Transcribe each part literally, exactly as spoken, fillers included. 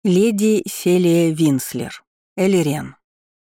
Леди Селия Винслер. Элирен.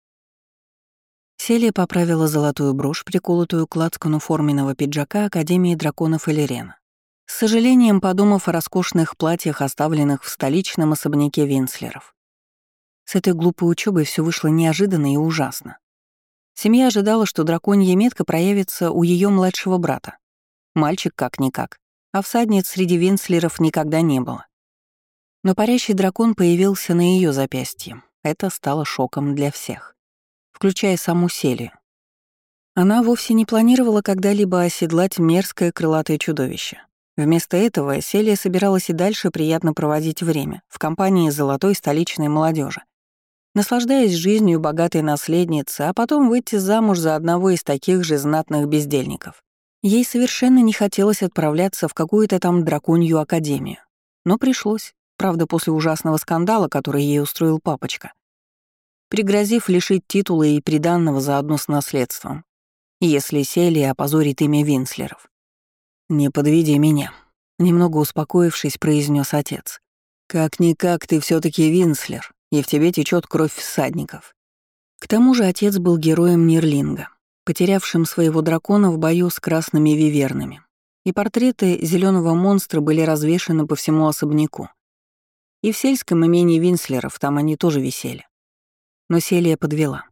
Селия поправила золотую брошь, приколотую к лацкану форменного пиджака Академии драконов Элирена. С сожалением подумав о роскошных платьях, оставленных в столичном особняке Винслеров. С этой глупой учебой все вышло неожиданно и ужасно. Семья ожидала, что драконья метка проявится у ее младшего брата. Мальчик как-никак, а всадниц среди Винслеров никогда не было. Но парящий дракон появился на ее запястье. Это стало шоком для всех, включая саму Селию. Она вовсе не планировала когда-либо оседлать мерзкое крылатое чудовище. Вместо этого Селия собиралась и дальше приятно проводить время в компании золотой столичной молодежи, наслаждаясь жизнью богатой наследницы, а потом выйти замуж за одного из таких же знатных бездельников. Ей совершенно не хотелось отправляться в какую-то там драконью академию. Но пришлось. Правда, после ужасного скандала, который ей устроил папочка, пригрозив лишить титула и приданного заодно с наследством, если Селия опозорит имя Винслеров. «Не подведи меня», — немного успокоившись, произнес отец. «Как-никак ты все таки Винслер, и в тебе течет кровь всадников». К тому же отец был героем Нирлинга, потерявшим своего дракона в бою с красными вивернами, и портреты зеленого монстра были развешаны по всему особняку. И в сельском имении Винслеров там они тоже висели. Но Селия подвела.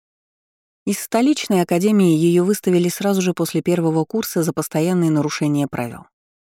Из столичной академии ее выставили сразу же после первого курса за постоянные нарушения правил.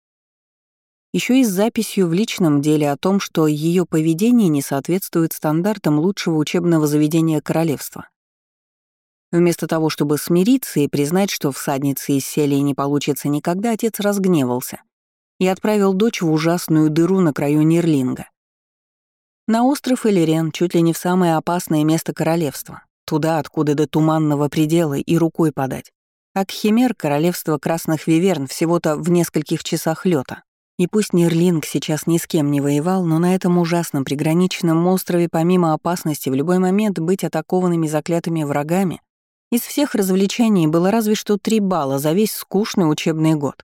Еще и с записью в личном деле о том, что ее поведение не соответствует стандартам лучшего учебного заведения королевства. Вместо того, чтобы смириться и признать, что всадницы из Селии не получится никогда, отец разгневался и отправил дочь в ужасную дыру на краю Нирлинга. На остров Элирен, чуть ли не в самое опасное место королевства, туда, откуда до туманного предела и рукой подать. А к Химер королевство красных виверн всего-то в нескольких часах лёта. И пусть Нирлинг сейчас ни с кем не воевал, но на этом ужасном приграничном острове помимо опасности в любой момент быть атакованными заклятыми врагами, из всех развлечений было разве что три балла за весь скучный учебный год.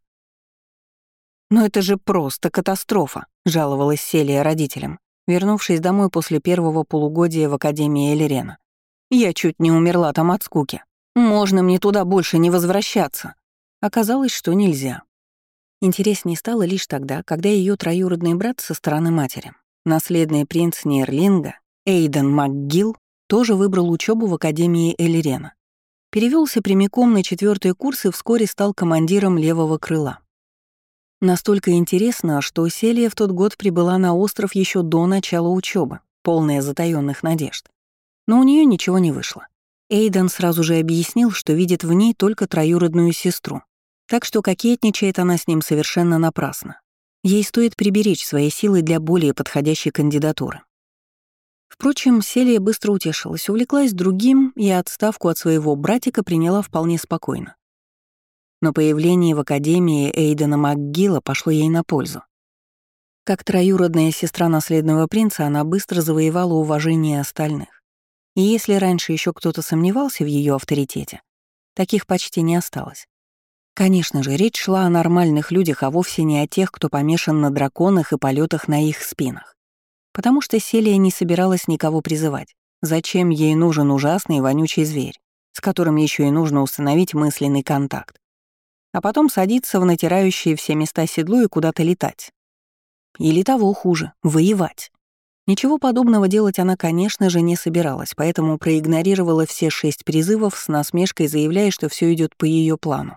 «Но это же просто катастрофа», — жаловалась Селия родителям, вернувшись домой после первого полугодия в Академии Элирена. «Я чуть не умерла там от скуки. Можно мне туда больше не возвращаться?» Оказалось, что нельзя. Интереснее стало лишь тогда, когда ее троюродный брат со стороны матери, наследный принц Нирлинга, Эйден МакГилл, тоже выбрал учебу в Академии Элирена. Перевелся прямиком на четвертый курс и вскоре стал командиром левого крыла. Настолько интересно, что Селия в тот год прибыла на остров еще до начала учебы, полная затаённых надежд. Но у нее ничего не вышло. Эйден сразу же объяснил, что видит в ней только троюродную сестру, так что кокетничает она с ним совершенно напрасно. Ей стоит приберечь свои силы для более подходящей кандидатуры. Впрочем, Селия быстро утешилась, увлеклась другим и отставку от своего братика приняла вполне спокойно. Но появление в Академии Эйдена МакГилла пошло ей на пользу. Как троюродная сестра наследного принца, она быстро завоевала уважение остальных. И если раньше еще кто-то сомневался в ее авторитете, таких почти не осталось. Конечно же, речь шла о нормальных людях, а вовсе не о тех, кто помешан на драконах и полетах на их спинах. Потому что Селия не собиралась никого призывать. Зачем ей нужен ужасный вонючий зверь, с которым еще и нужно установить мысленный контакт? А потом садиться в натирающие все места седло и куда-то летать. Или того хуже — воевать. Ничего подобного делать она, конечно же, не собиралась, поэтому проигнорировала все шесть призывов с насмешкой, заявляя, что все идет по ее плану.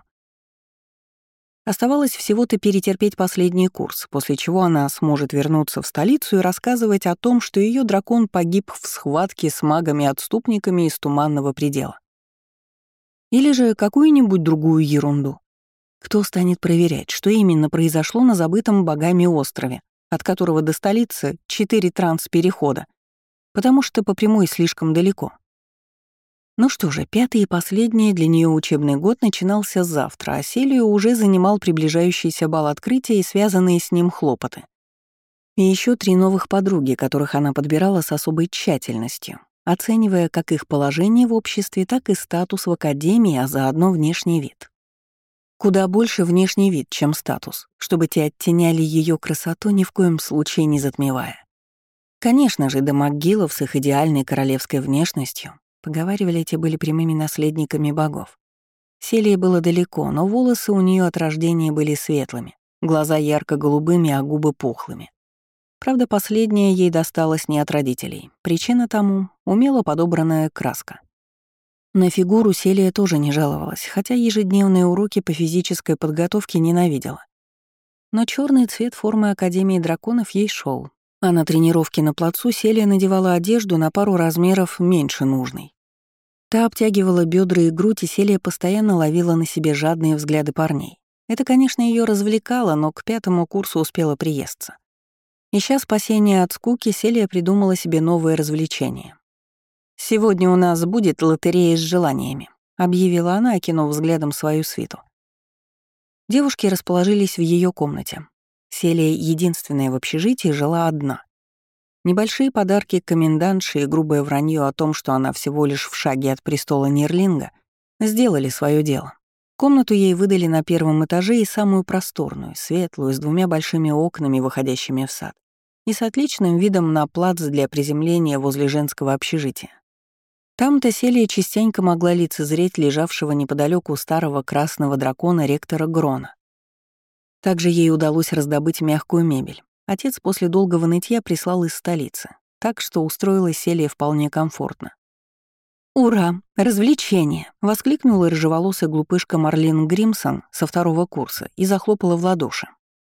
Оставалось всего-то перетерпеть последний курс, после чего она сможет вернуться в столицу и рассказывать о том, что ее дракон погиб в схватке с магами-отступниками из Туманного предела. Или же какую-нибудь другую ерунду. Кто станет проверять, что именно произошло на забытом богами острове, от которого до столицы четыре транс-перехода, потому что по прямой слишком далеко. Ну что же, пятый и последний для нее учебный год начинался завтра, а Селию уже занимал приближающийся бал открытия и связанные с ним хлопоты. И еще три новых подруги, которых она подбирала с особой тщательностью, оценивая как их положение в обществе, так и статус в академии, а заодно внешний вид. Куда больше внешний вид, чем статус, чтобы те оттеняли ее красоту, ни в коем случае не затмевая. Конечно же, до МакГиллов с их идеальной королевской внешностью, поговаривали, эти были прямыми наследниками богов. Селии было далеко, но волосы у нее от рождения были светлыми, глаза ярко-голубыми, а губы пухлыми. Правда, последнее ей досталось не от родителей. Причина тому — умело подобранная краска. На фигуру Селия тоже не жаловалась, хотя ежедневные уроки по физической подготовке ненавидела. Но черный цвет формы Академии драконов ей шел, а на тренировке на плацу Селия надевала одежду на пару размеров меньше нужной. Та обтягивала бедра и грудь, и Селия постоянно ловила на себе жадные взгляды парней. Это, конечно, ее развлекало, но к пятому курсу успела приесться. Ища спасения от скуки, Селия придумала себе новое развлечение. «Сегодня у нас будет лотерея с желаниями», — объявила она, окинув взглядом свою свиту. Девушки расположились в ее комнате. Селия, единственная в общежитии, жила одна. Небольшие подарки комендантши и грубое вранье о том, что она всего лишь в шаге от престола Нерлинга, сделали свое дело. Комнату ей выдали на первом этаже и самую просторную, светлую, с двумя большими окнами, выходящими в сад, и с отличным видом на плац для приземления возле женского общежития. Там-то Селия частенько могла лицезреть лежавшего неподалеку старого красного дракона ректора Грона. Также ей удалось раздобыть мягкую мебель. Отец после долгого нытья прислал из столицы, так что устроилась Селия вполне комфортно. «Ура! Развлечение!» — воскликнула рыжеволосая глупышка Марлин Гримсон со второго курса и захлопала в ладоши.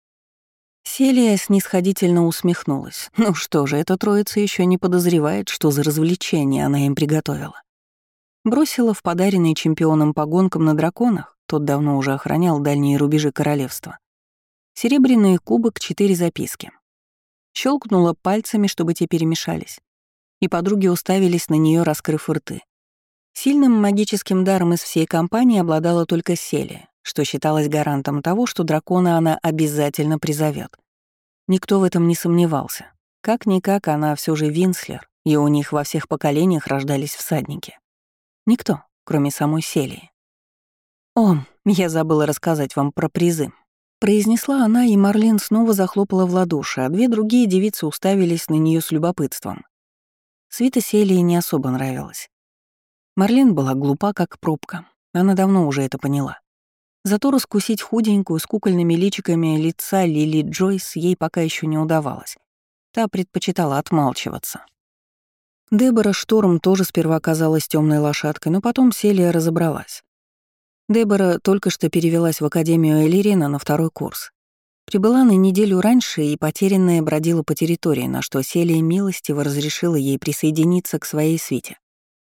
Селия снисходительно усмехнулась. Ну что же, эта троица еще не подозревает, что за развлечение она им приготовила. Бросила в подаренный чемпионом по гонкам на драконах, тот давно уже охранял дальние рубежи королевства, серебряный кубок, четыре записки. Щелкнула пальцами, чтобы те перемешались, и подруги уставились на нее, раскрыв рты. Сильным магическим даром из всей компании обладала только Селия, что считалось гарантом того, что дракона она обязательно призовет. Никто в этом не сомневался. Как-никак она все же Винслер, и у них во всех поколениях рождались всадники. Никто, кроме самой Селии. «О, я забыла рассказать вам про призы», — произнесла она, и Марлин снова захлопала в ладоши, а две другие девицы уставились на нее с любопытством. Свита Селии не особо нравилась. Марлин была глупа, как пробка. Она давно уже это поняла. Зато раскусить худенькую с кукольными личиками лица Лили Джойс ей пока еще не удавалось. Та предпочитала отмалчиваться. Дебора Шторм тоже сперва казалась темной лошадкой, но потом Селия разобралась. Дебора только что перевелась в Академию Элирена на второй курс. Прибыла на неделю раньше и потерянная бродила по территории, на что Селия милостиво разрешила ей присоединиться к своей свите.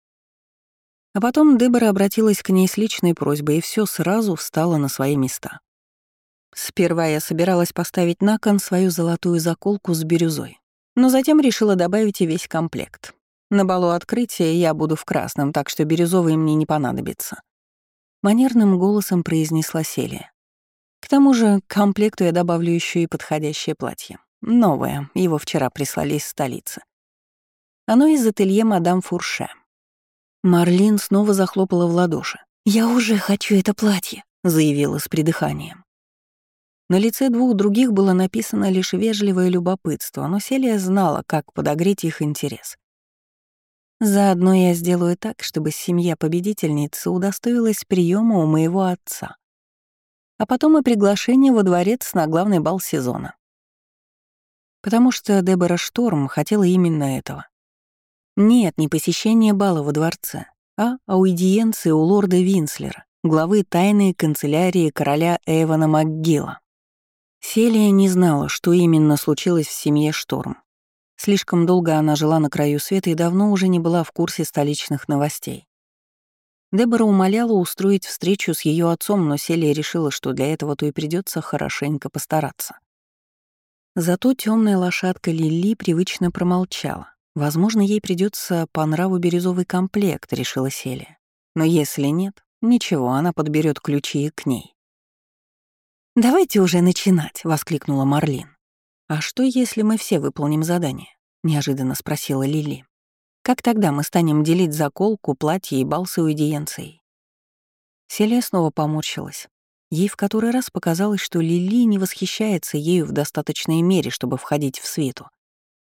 А потом Дебора обратилась к ней с личной просьбой, и все сразу встало на свои места. Сперва я собиралась поставить на кон свою золотую заколку с бирюзой, но затем решила добавить и весь комплект. На балу открытия я буду в красном, так что бирюзовый мне не понадобится. Манерным голосом произнесла Селия. К тому же к комплекту я добавлю еще и подходящее платье. Новое, его вчера прислали из столицы. Оно из ателье мадам Фурше. Марлин снова захлопала в ладоши. «Я уже хочу это платье», — заявила с придыханием. На лице двух других было написано лишь вежливое любопытство, но Селия знала, как подогреть их интерес. «Заодно я сделаю так, чтобы семья победительницы удостоилась приема у моего отца. А потом и приглашение во дворец на главный бал сезона». Потому что Дебора Шторм хотела именно этого. Нет, не посещение бала во дворце, а аудиенции у лорда Винслера, главы тайной канцелярии короля Эвана МакГилла. Селия не знала, что именно случилось в семье Шторм. Слишком долго она жила на краю света и давно уже не была в курсе столичных новостей. Дебора умоляла устроить встречу с ее отцом, но Селия решила, что для этого-то и придется хорошенько постараться. Зато темная лошадка Лили привычно промолчала. Возможно, ей придется по нраву бирюзовый комплект, решила Селия. Но если нет, ничего, она подберет ключи и к ней. «Давайте уже начинать», — воскликнула Марлин. «А что, если мы все выполним задание?» — неожиданно спросила Лили. «Как тогда мы станем делить заколку, платье и бал с аудиенцией?» Селия снова поморщилась. Ей в который раз показалось, что Лили не восхищается ею в достаточной мере, чтобы входить в свиту.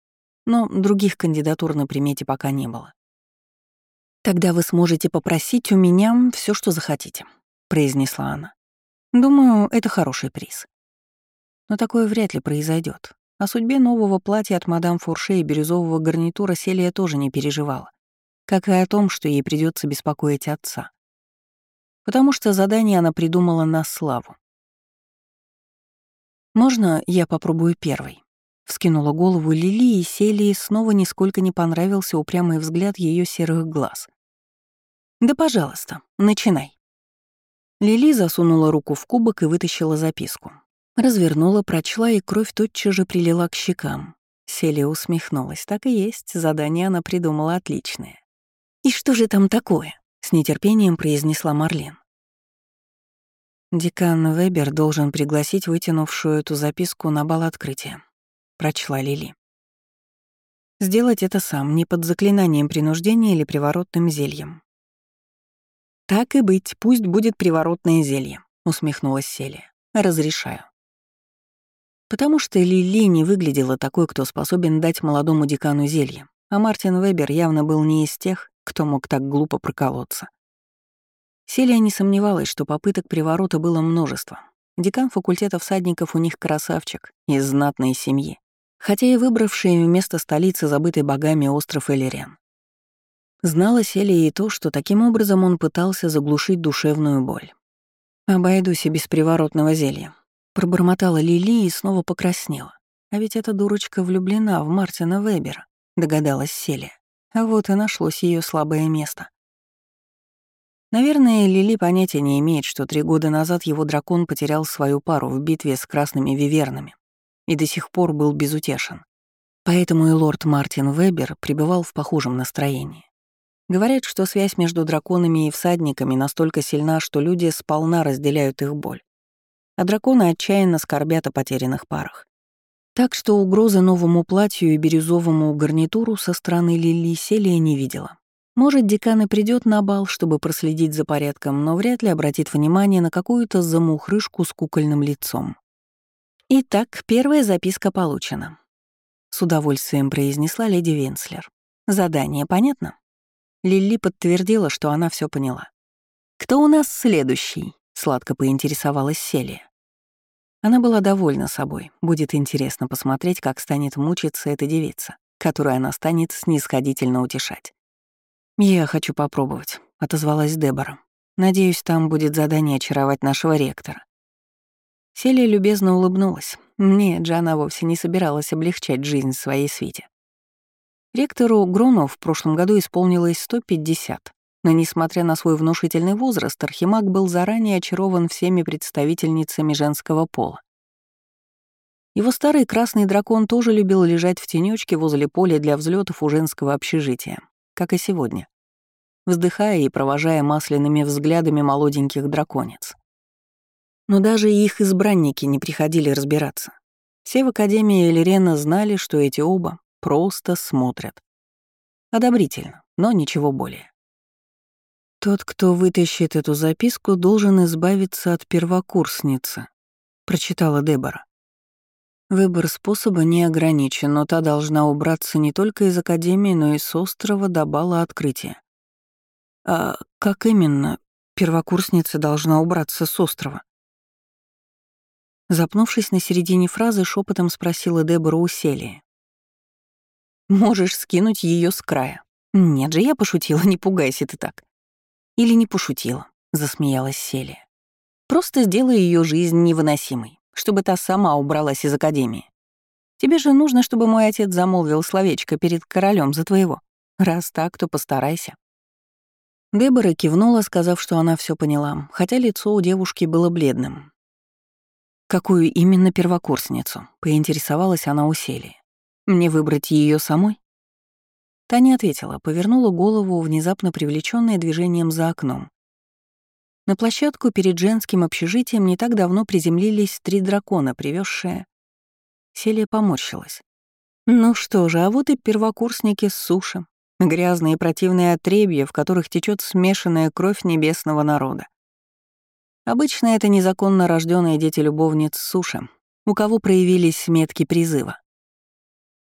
но других кандидатур на примете пока не было. «Тогда вы сможете попросить у меня все, что захотите», — произнесла она. «Думаю, это хороший приз. Но такое вряд ли произойдет. О судьбе нового платья от мадам Фурше и бирюзового гарнитура Селия тоже не переживала, как и о том, что ей придется беспокоить отца. Потому что задание она придумала на славу. «Можно я попробую первой?» Вскинула голову Лили, и Селии снова нисколько не понравился упрямый взгляд ее серых глаз. «Да, пожалуйста, начинай». Лили засунула руку в кубок и вытащила записку. Развернула, прочла, и кровь тотчас же прилила к щекам. Селия усмехнулась. Так и есть, задание она придумала отличное. «И что же там такое?» — с нетерпением произнесла Марлен. «Декан Вебер должен пригласить вытянувшую эту записку на бал открытия», — прочла Лили. «Сделать это сам, не под заклинанием принуждения или приворотным зельем». «Так и быть, пусть будет приворотное зелье», — усмехнулась Селия. «Разрешаю». Потому что Лили не выглядела такой, кто способен дать молодому декану зелье, а Мартин Вебер явно был не из тех, кто мог так глупо проколоться. Селия не сомневалась, что попыток приворота было множество. Декан факультета всадников у них красавчик, из знатной семьи, хотя и выбравший вместо столицы забытый богами остров Элерен. Знала Селия и то, что таким образом он пытался заглушить душевную боль. «Обойдусь и без приворотного зелья», — пробормотала Лили и снова покраснела. «А ведь эта дурочка влюблена в Мартина Вебера», — догадалась Селия. А вот и нашлось ее слабое место. Наверное, Лили понятия не имеет, что три года назад его дракон потерял свою пару в битве с красными вивернами и до сих пор был безутешен. Поэтому и лорд Мартин Вебер пребывал в похожем настроении. Говорят, что связь между драконами и всадниками настолько сильна, что люди сполна разделяют их боль, а драконы отчаянно скорбят о потерянных парах. Так что угрозы новому платью и бирюзовому гарнитуру со стороны Лили Селия не видела. Может, декан и придёт на бал, чтобы проследить за порядком, но вряд ли обратит внимание на какую-то замухрышку с кукольным лицом. «Итак, первая записка получена», — с удовольствием произнесла леди Винслер. «Задание понятно?» Лили подтвердила, что она всё поняла. «Кто у нас следующий?» — сладко поинтересовалась Селия. Она была довольна собой. Будет интересно посмотреть, как станет мучиться эта девица, которую она станет снисходительно утешать. «Я хочу попробовать», — отозвалась Дебора. «Надеюсь, там будет задание очаровать нашего ректора». Селия любезно улыбнулась. Нет, Джана вовсе не собиралась облегчать жизнь своей свите. Ректору Грону в прошлом году исполнилось сто пятьдесят, но, несмотря на свой внушительный возраст, Архимаг был заранее очарован всеми представительницами женского пола. Его старый красный дракон тоже любил лежать в тенёчке возле поля для взлетов у женского общежития, как и сегодня, вздыхая и провожая масляными взглядами молоденьких драконец. Но даже их избранники не приходили разбираться. Все в Академии Элерена знали, что эти оба просто смотрят. Одобрительно, но ничего более. «Тот, кто вытащит эту записку, должен избавиться от первокурсницы», — прочитала Дебора. «Выбор способа не ограничен, но та должна убраться не только из Академии, но и с острова до бала открытия». «А как именно первокурсница должна убраться с острова?» Запнувшись на середине фразы, шепотом спросила Дебора у Селии. «Можешь скинуть ее с края». «Нет же, я пошутила, не пугайся ты так». «Или не пошутила», — засмеялась Селия. «Просто сделай ее жизнь невыносимой, чтобы та сама убралась из Академии. Тебе же нужно, чтобы мой отец замолвил словечко перед королем за твоего. Раз так, то постарайся». Дебора кивнула, сказав, что она все поняла, хотя лицо у девушки было бледным. «Какую именно первокурсницу?» — поинтересовалась она у Селии. «Мне выбрать ее самой?» Та не ответила, повернула голову, внезапно привлечённая движением за окном. На площадку перед женским общежитием не так давно приземлились три дракона, привезшие... Селия поморщилась. Ну что же, а вот и первокурсники с суши. Грязные и противные отребья, в которых течет смешанная кровь небесного народа. Обычно это незаконно рожденные дети любовниц суши, у кого проявились метки призыва.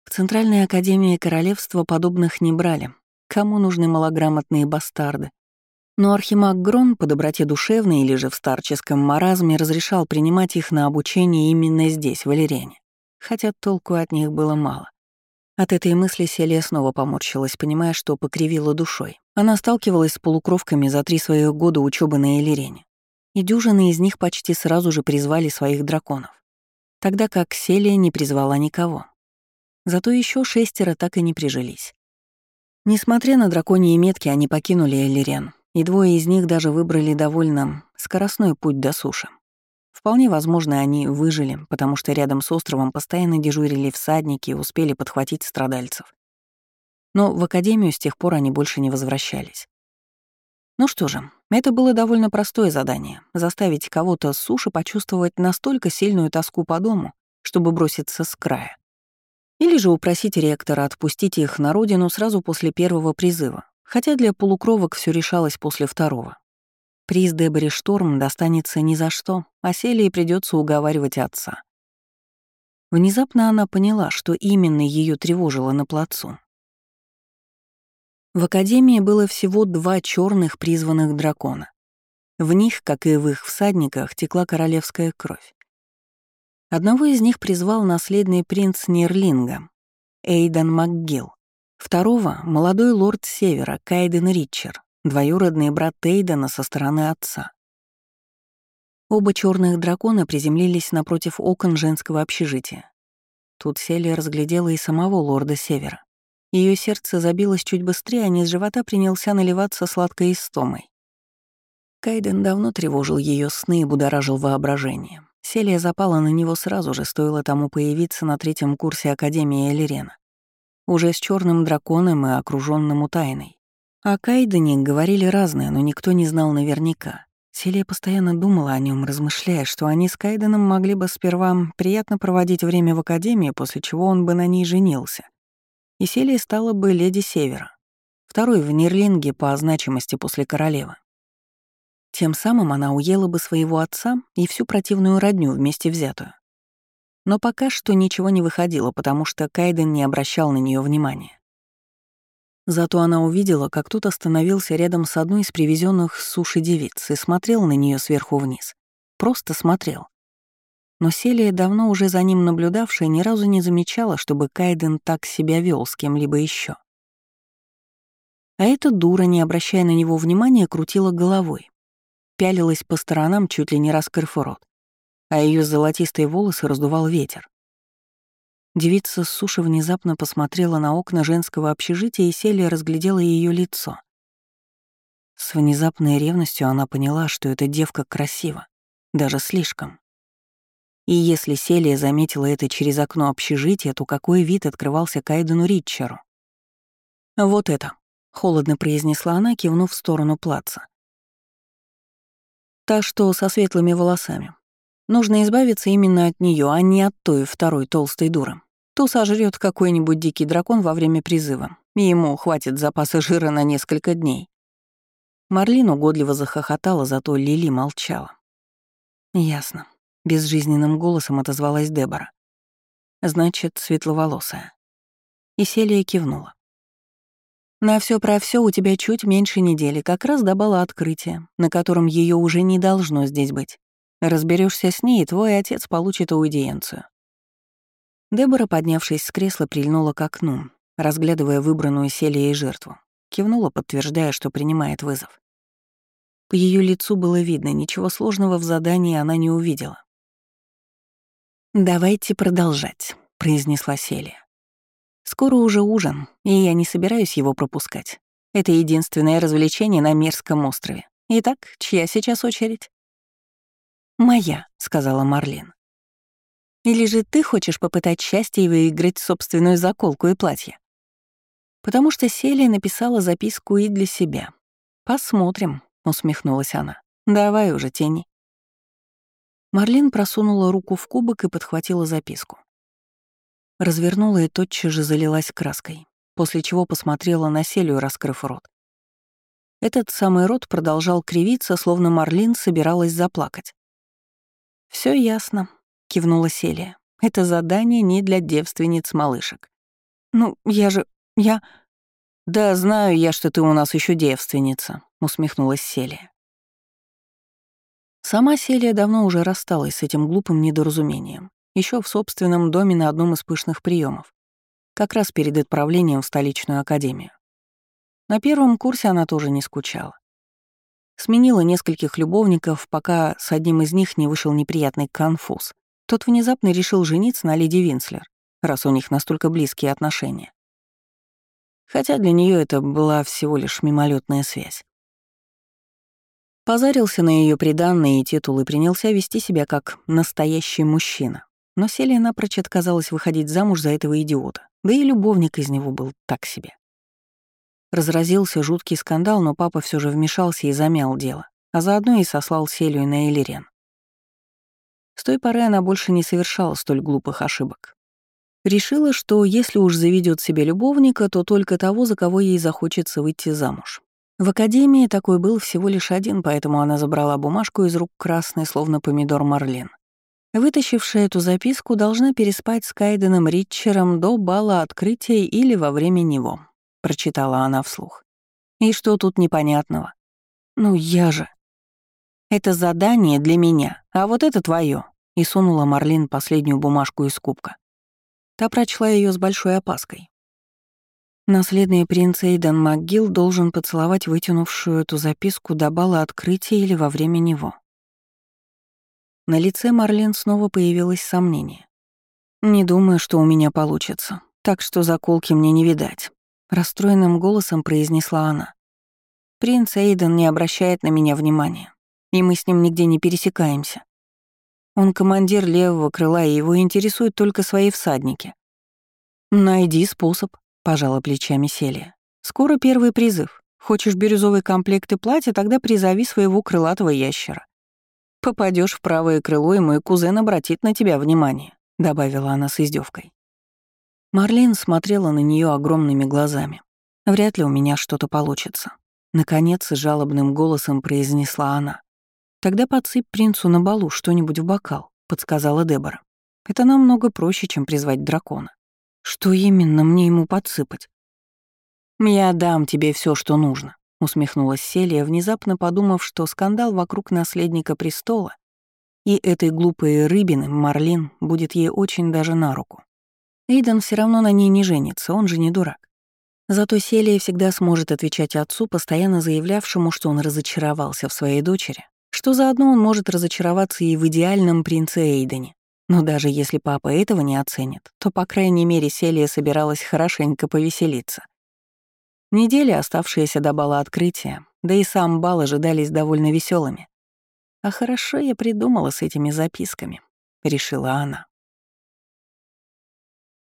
В Центральной академии королевства подобных не брали. Кому нужны малограмотные бастарды? Но архимаг Грон по доброте душевной или же в старческом маразме разрешал принимать их на обучение именно здесь, в Элирене. Хотя толку от них было мало. От этой мысли Селия снова поморщилась, понимая, что покривила душой. Она сталкивалась с полукровками за три своих года учебы на Элирене. И дюжины из них почти сразу же призвали своих драконов. Тогда как Селия не призвала никого. Зато еще шестеро так и не прижились. Несмотря на драконьи метки, они покинули Элирен, и двое из них даже выбрали довольно скоростной путь до суши. Вполне возможно, они выжили, потому что рядом с островом постоянно дежурили всадники и успели подхватить страдальцев. Но в академию с тех пор они больше не возвращались. Ну что же, это было довольно простое задание — заставить кого-то с суши почувствовать настолько сильную тоску по дому, чтобы броситься с края. Или же упросить ректора отпустить их на родину сразу после первого призыва, хотя для полукровок все решалось после второго. Приз Деборе Шторм достанется ни за что, а Селии придется уговаривать отца. Внезапно она поняла, что именно ее тревожило на плацу. В академии было всего два черных призванных дракона. В них, как и в их всадниках, текла королевская кровь. Одного из них призвал наследный принц Нерлинга, Эйдан МакГилл. Второго — молодой лорд Севера, Кайден Ритчер, двоюродный брат Эйдана со стороны отца. Оба черных дракона приземлились напротив окон женского общежития. Тут Селия разглядела и самого лорда Севера. Ее сердце забилось чуть быстрее, а низ живота принялся наливаться сладкой истомой. Кайден давно тревожил ее сны и будоражил воображение. Селия запала на него сразу же, стоило тому появиться на третьем курсе Академии Элирена. Уже с черным драконом и окружённым утайной. О Кайдене говорили разное, но никто не знал наверняка. Селия постоянно думала о нем, размышляя, что они с Кайденом могли бы сперва приятно проводить время в Академии, после чего он бы на ней женился. И Селия стала бы леди Севера, второй в Нерлинге по значимости после королевы. Тем самым она уела бы своего отца и всю противную родню вместе взятую. Но пока что ничего не выходило, потому что Кайден не обращал на нее внимания. Зато она увидела, как тот остановился рядом с одной из привезенных с суши девиц и смотрел на нее сверху вниз. Просто смотрел. Но Селия, давно уже за ним наблюдавшая, ни разу не замечала, чтобы Кайден так себя вел с кем-либо еще. А эта дура, не обращая на него внимания, крутила головой. Пялилась по сторонам, чуть ли не раскрыв рот, а ее золотистые волосы раздувал ветер. Девица с суши внезапно посмотрела на окна женского общежития, и Селия разглядела ее лицо. С внезапной ревностью она поняла, что эта девка красива, даже слишком. И если Селия заметила это через окно общежития, то какой вид открывался Кайдену Ритчеру? «Вот это», — холодно произнесла она, кивнув в сторону плаца. «Та, что со светлыми волосами. Нужно избавиться именно от нее, а не от той второй толстой дуры. То сожрет какой-нибудь дикий дракон во время призыва, и ему хватит запаса жира на несколько дней». Марлин угодливо захохотала, зато Лили молчала. «Ясно», — безжизненным голосом отозвалась Дебора. «Значит, светловолосая». И Селия кивнула. «На все про все у тебя чуть меньше недели, как раз до бала открытия, на котором ее уже не должно здесь быть. Разберешься с ней, и твой отец получит аудиенцию». Дебора, поднявшись с кресла, прильнула к окну, разглядывая выбранную Селией жертву. Кивнула, подтверждая, что принимает вызов. По ее лицу было видно, ничего сложного в задании она не увидела. «Давайте продолжать», — произнесла Селия. «Скоро уже ужин, и я не собираюсь его пропускать. Это единственное развлечение на Мерзком острове. Итак, чья сейчас очередь?» «Моя», — сказала Марлин. «Или же ты хочешь попытать счастье и выиграть собственную заколку и платье?» Потому что Селия написала записку и для себя. «Посмотрим», — усмехнулась она. «Давай уже, тяни». Марлин просунула руку в кубок и подхватила записку. Развернула и тотчас же залилась краской, после чего посмотрела на Селию, раскрыв рот. Этот самый рот продолжал кривиться, словно Марлин собиралась заплакать. Все ясно», — кивнула Селия. «Это задание не для девственниц-малышек. Ну, я же... я... «Да, знаю я, что ты у нас еще девственница», — усмехнулась Селия. Сама Селия давно уже рассталась с этим глупым недоразумением, еще в собственном доме на одном из пышных приемов, как раз перед отправлением в столичную академию. На первом курсе она тоже не скучала. Сменила нескольких любовников, пока с одним из них не вышел неприятный конфуз. Тот внезапно решил жениться на леди Винслер, раз у них настолько близкие отношения. Хотя для нее это была всего лишь мимолетная связь. Позарился на ее приданные и титулы и принялся вести себя как настоящий мужчина. Но Селия напрочь отказалась выходить замуж за этого идиота, да и любовник из него был так себе. Разразился жуткий скандал, но папа все же вмешался и замял дело, а заодно и сослал Селию на Элирен. С той поры она больше не совершала столь глупых ошибок. Решила, что если уж заведет себе любовника, то только того, за кого ей захочется выйти замуж. В академии такой был всего лишь один, поэтому она забрала бумажку из рук красной, словно помидор Марлен. Вытащившая эту записку должна переспать с Кайденом Ритчером до бала открытия или во время него, прочитала она вслух. И что тут непонятного? Ну я же... Это задание для меня, а вот это твое. И сунула Марлин последнюю бумажку из кубка. Та прочла ее с большой опаской. Наследный принц Эйден МакГилл должен поцеловать вытянувшую эту записку до бала открытия или во время него. На лице Марлин снова появилось сомнение. «Не думаю, что у меня получится, так что заколки мне не видать», — расстроенным голосом произнесла она. «Принц Эйден не обращает на меня внимания, и мы с ним нигде не пересекаемся. Он командир левого крыла, и его интересуют только свои всадники». «Найди способ», — пожала плечами Селия. «Скоро первый призыв. Хочешь бирюзовый комплект и платье, тогда призови своего крылатого ящера. Попадешь в правое крыло, и мой кузен обратит на тебя внимание», — добавила она с издевкой. Марлин смотрела на нее огромными глазами. «Вряд ли у меня что-то получится», — наконец жалобным голосом произнесла она. «Тогда подсыпь принцу на балу что-нибудь в бокал», — подсказала Дебора. «Это намного проще, чем призвать дракона». «Что именно мне ему подсыпать?» «Я дам тебе все, что нужно», — усмехнулась Селия, внезапно подумав, что скандал вокруг наследника престола и этой глупой рыбины Марлин будет ей очень даже на руку. Эйден все равно на ней не женится, он же не дурак. Зато Селия всегда сможет отвечать отцу, постоянно заявлявшему, что он разочаровался в своей дочери, что заодно он может разочароваться и в идеальном принце Эйдене. Но даже если папа этого не оценит, то, по крайней мере, Селия собиралась хорошенько повеселиться. Недели, оставшиеся до бала открытия, да и сам бал ожидались довольно веселыми. А хорошо я придумала с этими записками, решила она.